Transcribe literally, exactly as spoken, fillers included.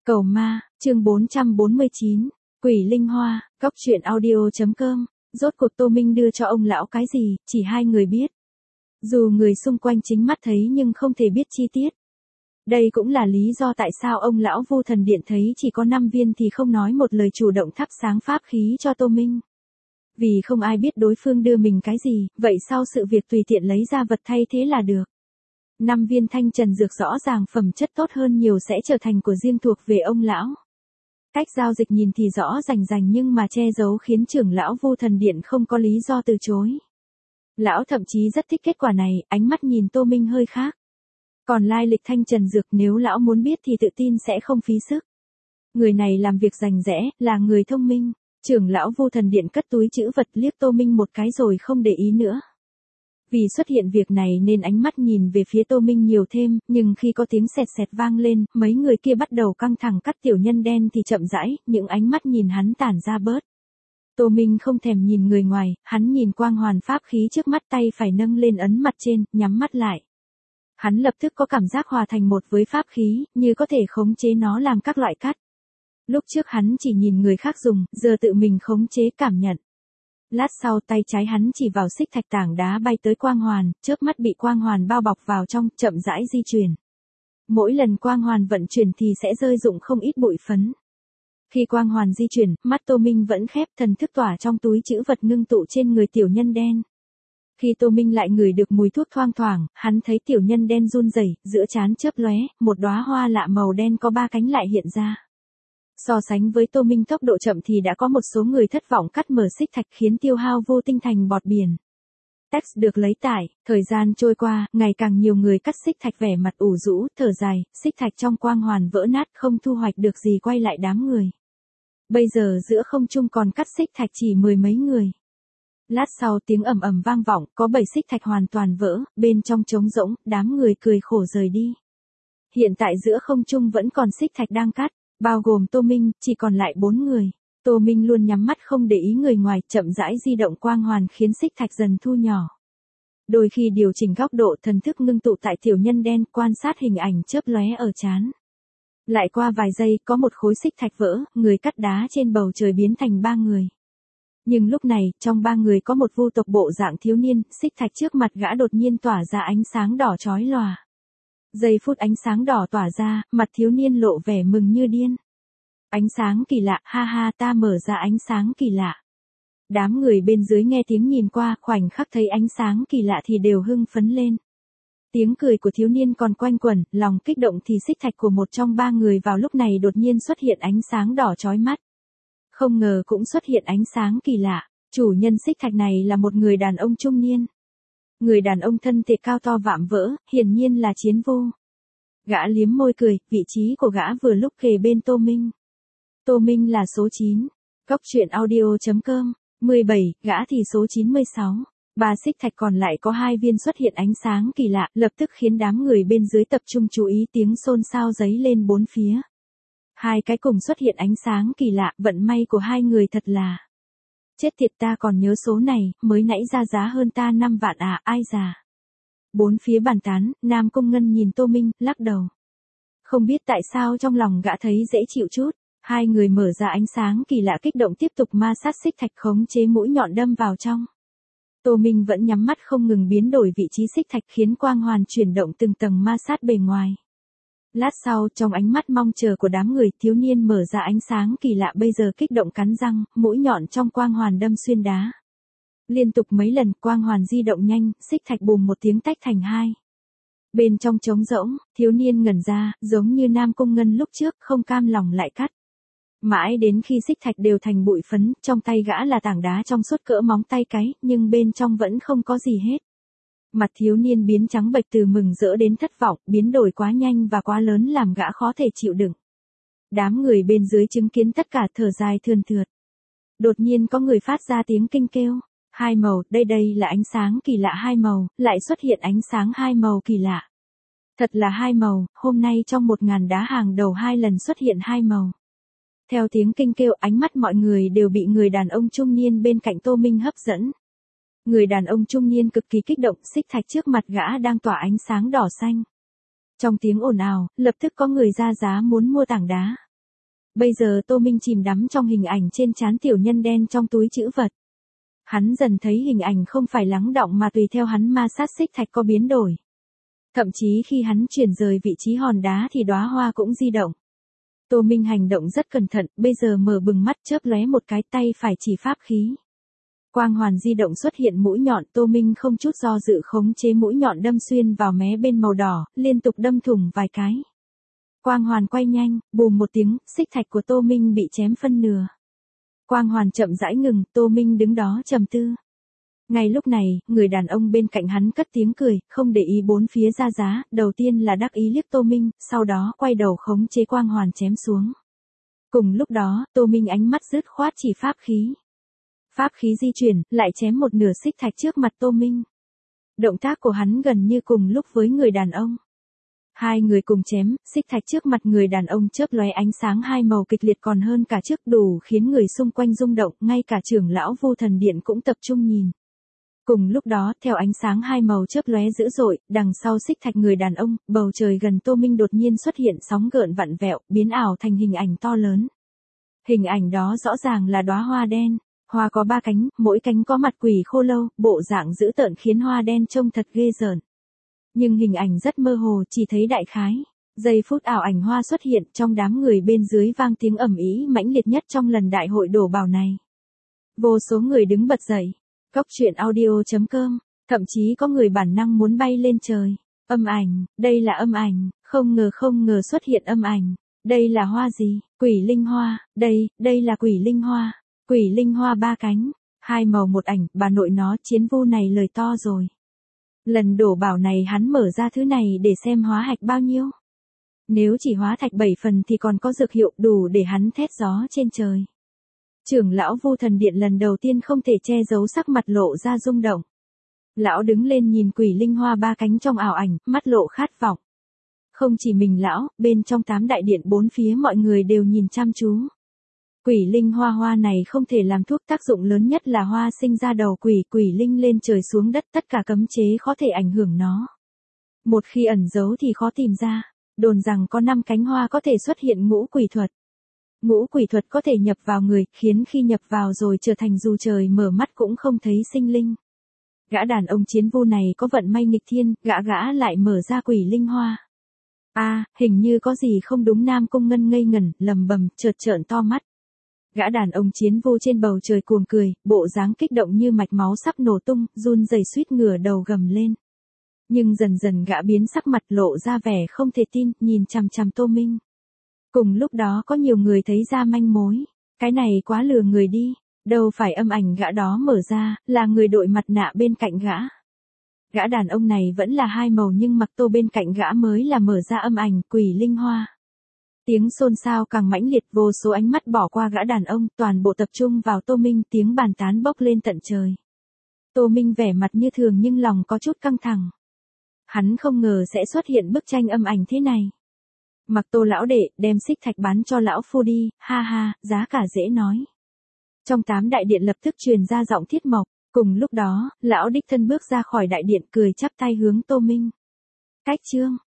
Cầu ma, chương bốn trăm bốn mươi chín, Quỷ Linh Hoa, Cóc truyện audio chấm com, rốt cuộc Tô Minh đưa cho ông lão cái gì, chỉ hai người biết. Dù người xung quanh chính mắt thấy nhưng không thể biết chi tiết. Đây cũng là lý do tại sao ông lão Vô Thần Điện thấy chỉ có năm viên thì không nói một lời chủ động thắp sáng pháp khí cho Tô Minh. Vì không ai biết đối phương đưa mình cái gì, vậy sau sự việc tùy tiện lấy ra vật thay thế là được. Năm viên thanh trần dược rõ ràng phẩm chất tốt hơn nhiều sẽ trở thành của riêng thuộc về ông lão. Cách giao dịch nhìn thì rõ rành rành nhưng mà che giấu khiến trưởng lão Vô Thần Điện không có lý do từ chối. Lão thậm chí rất thích kết quả này, ánh mắt nhìn Tô Minh hơi khác. Còn lai lịch thanh trần dược nếu lão muốn biết thì tự tin sẽ không phí sức. Người này làm việc rành rẽ, là người thông minh. Trưởng lão Vô Thần Điện cất túi trữ vật liếc Tô Minh một cái rồi không để ý nữa. Vì xuất hiện việc này nên ánh mắt nhìn về phía Tô Minh nhiều thêm, nhưng khi có tiếng sẹt sẹt vang lên, mấy người kia bắt đầu căng thẳng cắt tiểu nhân đen thì chậm rãi, những ánh mắt nhìn hắn tản ra bớt. Tô Minh không thèm nhìn người ngoài, hắn nhìn quang hoàn pháp khí trước mắt, tay phải nâng lên ấn mặt trên, nhắm mắt lại. Hắn lập tức có cảm giác hòa thành một với pháp khí, như có thể khống chế nó làm các loại cắt. Lúc trước hắn chỉ nhìn người khác dùng, giờ tự mình khống chế cảm nhận. Lát sau tay trái hắn chỉ vào xích thạch tảng đá bay tới quang hoàn, chớp mắt bị quang hoàn bao bọc vào trong, chậm rãi di chuyển. Mỗi lần quang hoàn vận chuyển thì sẽ rơi rụng không ít bụi phấn. Khi quang hoàn di chuyển, mắt Tô Minh vẫn khép, thần thức tỏa trong túi trữ vật ngưng tụ trên người tiểu nhân đen. Khi Tô Minh lại ngửi được mùi thuốc thoang thoảng, hắn thấy tiểu nhân đen run rẩy, giữa trán chớp lóe, một đóa hoa lạ màu đen có ba cánh lại hiện ra. So sánh với Tô Minh tốc độ chậm thì đã có một số người thất vọng cắt mở xích thạch khiến tiêu hao vô tinh thành bọt biển. Text được lấy tải, thời gian trôi qua, ngày càng nhiều người cắt xích thạch vẻ mặt ủ rũ, thở dài, xích thạch trong quang hoàn vỡ nát không thu hoạch được gì quay lại đám người. Bây giờ giữa không trung còn cắt xích thạch chỉ mười mấy người. Lát sau tiếng ầm ầm vang vọng, có bảy xích thạch hoàn toàn vỡ, bên trong trống rỗng, đám người cười khổ rời đi. Hiện tại giữa không trung vẫn còn xích thạch đang cắt. Bao gồm Tô Minh, chỉ còn lại bốn người. Tô Minh luôn nhắm mắt không để ý người ngoài, chậm rãi di động quang hoàn khiến xích thạch dần thu nhỏ. Đôi khi điều chỉnh góc độ, thần thức ngưng tụ tại tiểu nhân đen, quan sát hình ảnh chớp lóe ở trán. Lại qua vài giây, có một khối xích thạch vỡ, người cắt đá trên bầu trời biến thành ba người. Nhưng lúc này, trong ba người có một vu tộc bộ dạng thiếu niên, xích thạch trước mặt gã đột nhiên tỏa ra ánh sáng đỏ chói lòa. Giây phút ánh sáng đỏ tỏa ra, mặt thiếu niên lộ vẻ mừng như điên. Ánh sáng kỳ lạ, ha ha, ta mở ra ánh sáng kỳ lạ. Đám người bên dưới nghe tiếng nhìn qua, khoảnh khắc thấy ánh sáng kỳ lạ thì đều hưng phấn lên. Tiếng cười của thiếu niên còn quanh quẩn, lòng kích động thì xích thạch của một trong ba người vào lúc này đột nhiên xuất hiện ánh sáng đỏ chói mắt. Không ngờ cũng xuất hiện ánh sáng kỳ lạ, chủ nhân xích thạch này là một người đàn ông trung niên. Người đàn ông thân thể cao to vạm vỡ, hiển nhiên là chiến vô. Gã liếm môi cười, vị trí của gã vừa lúc kề bên Tô Minh. Tô Minh là số chín. Cóc truyện audio chấm com, mười bảy, gã thì số chín mươi sáu. Ba xích thạch còn lại có hai viên xuất hiện ánh sáng kỳ lạ, lập tức khiến đám người bên dưới tập trung chú ý, tiếng xôn xao dấy lên bốn phía. Hai cái cùng xuất hiện ánh sáng kỳ lạ, vận may của hai người thật là... Chết tiệt, ta còn nhớ số này, mới nãy ra giá hơn ta năm vạn à, ai già. Bốn phía bàn tán, Nam Cung Ngân nhìn Tô Minh, lắc đầu. Không biết tại sao trong lòng gã thấy dễ chịu chút, hai người mở ra ánh sáng kỳ lạ kích động tiếp tục ma sát xích thạch khống chế mũi nhọn đâm vào trong. Tô Minh vẫn nhắm mắt không ngừng biến đổi vị trí xích thạch khiến quang hoàn chuyển động từng tầng ma sát bề ngoài. Lát sau, trong ánh mắt mong chờ của đám người, thiếu niên mở ra ánh sáng kỳ lạ bây giờ kích động cắn răng, mũi nhọn trong quang hoàn đâm xuyên đá. Liên tục mấy lần, quang hoàn di động nhanh, xích thạch bùm một tiếng tách thành hai. Bên trong trống rỗng, thiếu niên ngẩn ra, giống như Nam Cung Ngân lúc trước, không cam lòng lại cắt. Mãi đến khi xích thạch đều thành bụi phấn, trong tay gã là tảng đá trong suốt cỡ móng tay cái, nhưng bên trong vẫn không có gì hết. Mặt thiếu niên biến trắng bệch từ mừng rỡ đến thất vọng, biến đổi quá nhanh và quá lớn làm gã khó thể chịu đựng. Đám người bên dưới chứng kiến tất cả thở dài thườn thượt. Đột nhiên có người phát ra tiếng kinh kêu. Hai màu, đây đây là ánh sáng kỳ lạ hai màu, lại xuất hiện ánh sáng hai màu kỳ lạ. Thật là hai màu, hôm nay trong một ngàn đá hàng đầu hai lần xuất hiện hai màu. Theo tiếng kinh kêu, ánh mắt mọi người đều bị người đàn ông trung niên bên cạnh Tô Minh hấp dẫn. Người đàn ông trung niên cực kỳ kích động, xích thạch trước mặt gã đang tỏa ánh sáng đỏ xanh. Trong tiếng ồn ào, lập tức có người ra giá muốn mua tảng đá. Bây giờ Tô Minh chìm đắm trong hình ảnh trên trán tiểu nhân đen trong túi trữ vật. Hắn dần thấy hình ảnh không phải lắng đọng mà tùy theo hắn ma sát xích thạch có biến đổi. Thậm chí khi hắn chuyển rời vị trí hòn đá thì đóa hoa cũng di động. Tô Minh hành động rất cẩn thận, bây giờ mở bừng mắt chớp lóe một cái, tay phải chỉ pháp khí. Quang hoàn di động xuất hiện mũi nhọn, Tô Minh không chút do dự khống chế mũi nhọn đâm xuyên vào mé bên màu đỏ, liên tục đâm thủng vài cái. Quang hoàn quay nhanh, bùm một tiếng, xích thạch của Tô Minh bị chém phân nửa. Quang hoàn chậm rãi ngừng, Tô Minh đứng đó trầm tư. Ngay lúc này, người đàn ông bên cạnh hắn cất tiếng cười, không để ý bốn phía ra giá, đầu tiên là đắc ý liếc Tô Minh, sau đó quay đầu khống chế quang hoàn chém xuống. Cùng lúc đó, Tô Minh ánh mắt dứt khoát chỉ pháp khí. Pháp khí di chuyển, lại chém một nửa xích thạch trước mặt Tô Minh. Động tác của hắn gần như cùng lúc với người đàn ông. Hai người cùng chém, xích thạch trước mặt người đàn ông chớp lóe ánh sáng hai màu kịch liệt còn hơn cả trước, đủ khiến người xung quanh rung động, ngay cả trưởng lão Vu Thần Điện cũng tập trung nhìn. Cùng lúc đó, theo ánh sáng hai màu chớp lóe dữ dội, đằng sau xích thạch người đàn ông, bầu trời gần Tô Minh đột nhiên xuất hiện sóng gợn vặn vẹo, biến ảo thành hình ảnh to lớn. Hình ảnh đó rõ ràng là đóa hoa đen. Hoa có ba cánh, mỗi cánh có mặt quỷ khô lâu, bộ dạng dữ tợn khiến hoa đen trông thật ghê rợn. Nhưng hình ảnh rất mơ hồ, chỉ thấy đại khái. Giây phút ảo ảnh hoa xuất hiện, trong đám người bên dưới vang tiếng ầm ĩ mãnh liệt nhất trong lần đại hội đổ bào này. Vô số người đứng bật dậy. Cốc truyện audio chấm com, thậm chí có người bản năng muốn bay lên trời. Âm ảnh, đây là âm ảnh, không ngờ không ngờ xuất hiện âm ảnh. Đây là hoa gì? Quỷ linh hoa, đây, đây là quỷ linh hoa. Quỷ linh hoa ba cánh, hai màu một ảnh, bà nội nó, chiến vu này lời to rồi. Lần đổ bảo này hắn mở ra thứ này để xem hóa hạch bao nhiêu. Nếu chỉ hóa thạch bảy phần thì còn có dược hiệu đủ để hắn thét gió trên trời. Trưởng lão Vu Thần Điện lần đầu tiên không thể che giấu sắc mặt lộ ra rung động. Lão đứng lên nhìn quỷ linh hoa ba cánh trong ảo ảnh, mắt lộ khát vọng. Không chỉ mình lão, bên trong tám đại điện bốn phía mọi người đều nhìn chăm chú. Quỷ linh hoa hoa này không thể làm thuốc, tác dụng lớn nhất là hoa sinh ra đầu quỷ, quỷ linh lên trời xuống đất, tất cả cấm chế có thể ảnh hưởng nó. Một khi ẩn giấu thì khó tìm ra, đồn rằng có năm cánh hoa có thể xuất hiện ngũ quỷ thuật. Ngũ quỷ thuật có thể nhập vào người, khiến khi nhập vào rồi trở thành dù trời mở mắt cũng không thấy sinh linh. Gã đàn ông chiến vu này có vận may nghịch thiên, gã gã lại mở ra quỷ linh hoa. A, à, hình như có gì không đúng. Nam Cung Ngân ngây ngẩn, lầm bầm, chợt trợn to mắt. Gã đàn ông chiến vu trên bầu trời cuồng cười, bộ dáng kích động như mạch máu sắp nổ tung, run rẩy suýt ngửa đầu gầm lên. Nhưng dần dần gã biến sắc mặt, lộ ra vẻ không thể tin, nhìn chằm chằm Tô Minh. Cùng lúc đó có nhiều người thấy ra manh mối. Cái này quá lừa người đi. Đâu phải âm ảnh gã đó mở ra, là người đội mặt nạ bên cạnh gã. Gã đàn ông này vẫn là hai màu nhưng mặc tô bên cạnh gã mới là mở ra âm ảnh quỷ linh hoa. Tiếng xôn xao càng mãnh liệt, vô số ánh mắt bỏ qua gã đàn ông, toàn bộ tập trung vào Tô Minh, tiếng bàn tán bốc lên tận trời. Tô Minh vẻ mặt như thường nhưng lòng có chút căng thẳng. Hắn không ngờ sẽ xuất hiện bức tranh âm ảnh thế này. Mặc Tô lão đệ, đem xích thạch bán cho lão phu đi, ha ha, giá cả dễ nói. Trong tám đại điện lập tức truyền ra giọng Thiết Mộc, cùng lúc đó, lão đích thân bước ra khỏi đại điện cười chắp tay hướng Tô Minh. Cách chương